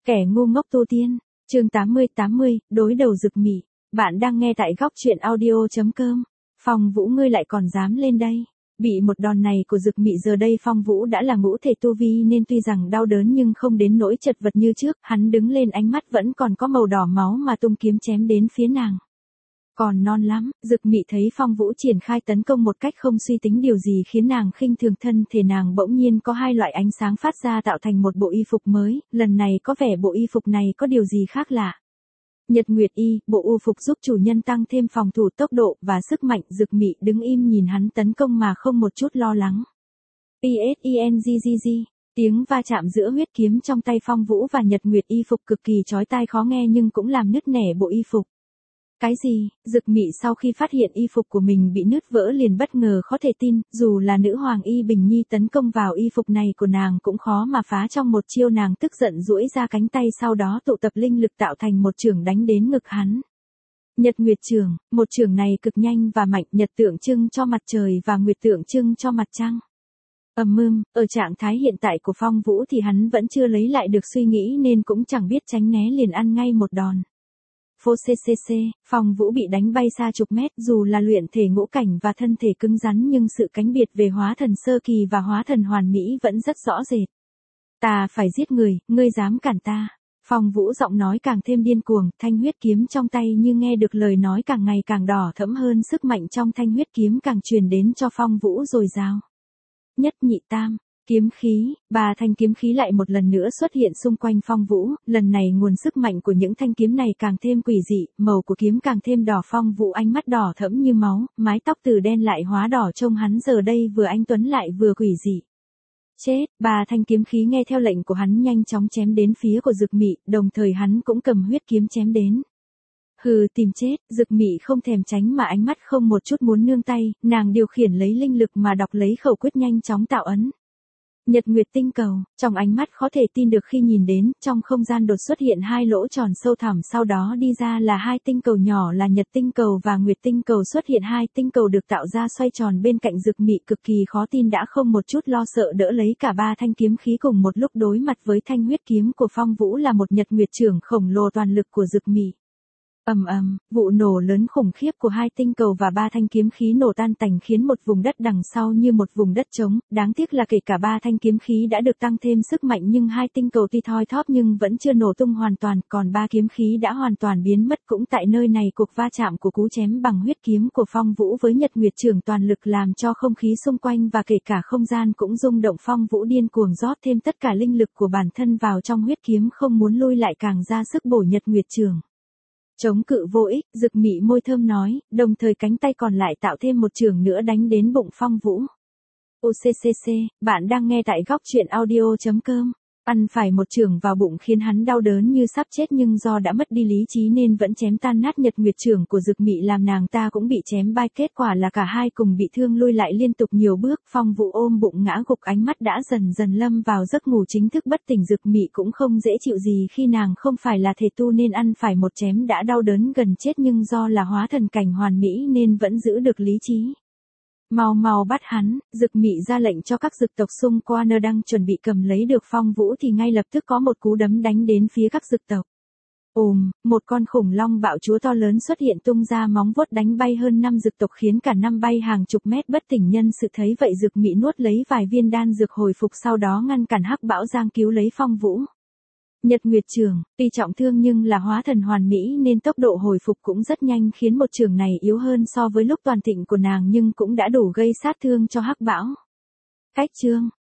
Kẻ ngu ngốc tu tiên, chương 80, đối đầu Dực Mị. Bạn đang nghe tại góc truyện audio.com. Phong Vũ ngươi lại còn dám lên đây. Bị một đòn này của Dực Mị giờ đây Phong Vũ đã là ngũ thể tu vi nên tuy rằng đau đớn nhưng không đến nỗi chật vật như trước, hắn đứng lên ánh mắt vẫn còn có màu đỏ máu mà tung kiếm chém đến phía nàng. Còn non lắm, Dực Mị thấy Phong Vũ triển khai tấn công một cách không suy tính điều gì khiến nàng khinh thường, thân thể nàng bỗng nhiên có hai loại ánh sáng phát ra tạo thành một bộ y phục mới, lần này có vẻ bộ y phục này có điều gì khác lạ. Nhật Nguyệt Y, bộ y phục giúp chủ nhân tăng thêm phòng thủ, tốc độ và sức mạnh. Dực Mị đứng im nhìn hắn tấn công mà không một chút lo lắng. PSENGGG, tiếng va chạm giữa huyết kiếm trong tay Phong Vũ và Nhật Nguyệt Y phục cực kỳ chói tai khó nghe nhưng cũng làm nứt nẻ bộ y phục. Cái gì? Dực Mị sau khi phát hiện y phục của mình bị nứt vỡ liền bất ngờ khó thể tin, dù là nữ hoàng Y Bình Nhi tấn công vào y phục này của nàng cũng khó mà phá trong một chiêu. Nàng tức giận duỗi ra cánh tay sau đó tụ tập linh lực tạo thành một chưởng đánh đến ngực hắn. Nhật Nguyệt chưởng, một chưởng này cực nhanh và mạnh, nhật tượng trưng cho mặt trời và nguyệt tượng trưng cho mặt trăng. Ở trạng thái hiện tại của Phong Vũ thì hắn vẫn chưa lấy lại được suy nghĩ nên cũng chẳng biết tránh né liền ăn ngay một đòn. Phô CCC, Phong Vũ bị đánh bay xa chục mét, dù là luyện thể ngũ cảnh và thân thể cứng rắn nhưng sự cánh biệt về hóa thần sơ kỳ và hóa thần hoàn mỹ vẫn rất rõ rệt. Ta phải giết người, ngươi dám cản ta. Phong Vũ giọng nói càng thêm điên cuồng, thanh huyết kiếm trong tay như nghe được lời nói càng ngày càng đỏ thẫm hơn, sức mạnh trong thanh huyết kiếm càng truyền đến cho Phong Vũ dồi dào. Nhất nhị tam. Kiếm khí, ba thanh kiếm khí lại một lần nữa xuất hiện xung quanh Phong Vũ, lần này nguồn sức mạnh của những thanh kiếm này càng thêm quỷ dị, màu của kiếm càng thêm đỏ. Phong Vũ ánh mắt đỏ thẫm như máu, mái tóc từ đen lại hóa đỏ, trông hắn giờ đây vừa anh tuấn lại vừa quỷ dị. Chết, ba thanh kiếm khí nghe theo lệnh của hắn nhanh chóng chém đến phía của Dực Mị, đồng thời hắn cũng cầm huyết kiếm chém đến. Hừ, tìm chết. Dực Mị không thèm tránh mà ánh mắt không một chút muốn nương tay, nàng điều khiển lấy linh lực mà đọc lấy khẩu quyết nhanh chóng tạo ấn. Nhật Nguyệt tinh cầu, trong ánh mắt khó thể tin được khi nhìn đến, trong không gian đột xuất hiện hai lỗ tròn sâu thẳm, sau đó đi ra là hai tinh cầu nhỏ là Nhật tinh cầu và Nguyệt tinh cầu. Xuất hiện hai tinh cầu được tạo ra xoay tròn bên cạnh Dực Mị, cực kỳ khó tin đã không một chút lo sợ đỡ lấy cả ba thanh kiếm khí cùng một lúc đối mặt với thanh huyết kiếm của Phong Vũ là một Nhật Nguyệt chưởng khổng lồ toàn lực của Dực Mị. Vụ nổ lớn khủng khiếp của hai tinh cầu và ba thanh kiếm khí nổ tan tành khiến một vùng đất đằng sau như một vùng đất trống, đáng tiếc là kể cả ba thanh kiếm khí đã được tăng thêm sức mạnh nhưng hai tinh cầu tuy thoi thóp nhưng vẫn chưa nổ tung hoàn toàn, còn ba kiếm khí đã hoàn toàn biến mất. Cũng tại nơi này cuộc va chạm của cú chém bằng huyết kiếm của Phong Vũ với Nhật Nguyệt chưởng toàn lực làm cho không khí xung quanh và kể cả không gian cũng rung động. Phong Vũ điên cuồng rót thêm tất cả linh lực của bản thân vào trong huyết kiếm, không muốn lui lại càng ra sức bổ Nhật Nguyệt chưởng. Chống cự vô ích, Dực Mị môi thơm nói, đồng thời cánh tay còn lại tạo thêm một chưởng nữa đánh đến bụng Phong Vũ. UCCC, bạn đang nghe tại góc truyện audio.com. Ăn phải một chưởng vào bụng khiến hắn đau đớn như sắp chết nhưng do đã mất đi lý trí nên vẫn chém tan nát Nhật Nguyệt chưởng của Dực Mị, làm nàng ta cũng bị chém bay, kết quả là cả hai cùng bị thương lui lại liên tục nhiều bước. Phong Vũ ôm bụng ngã gục, ánh mắt đã dần dần lâm vào giấc ngủ chính thức bất tỉnh. Dực Mị cũng không dễ chịu gì khi nàng không phải là thể tu nên ăn phải một chém đã đau đớn gần chết nhưng do là hóa thần cảnh hoàn mỹ nên vẫn giữ được lý trí. Mau bắt hắn. Dực Mị ra lệnh cho các dực tộc xung quanh đang chuẩn bị cầm lấy được Phong Vũ thì ngay lập tức có một cú đấm đánh đến phía các dực tộc. Một con khủng long bạo chúa to lớn xuất hiện tung ra móng vuốt đánh bay hơn 5 dực tộc khiến cả năm bay hàng chục mét bất tỉnh nhân sự. Thấy vậy Dực Mị nuốt lấy vài viên đan dược hồi phục, sau đó ngăn cản Hắc Bão Giang cứu lấy Phong Vũ. Nhật Nguyệt chưởng, tuy trọng thương nhưng là hóa thần hoàn mỹ nên tốc độ hồi phục cũng rất nhanh, khiến một chưởng này yếu hơn so với lúc toàn thịnh của nàng nhưng cũng đã đủ gây sát thương cho Hắc Bão. Cách chương,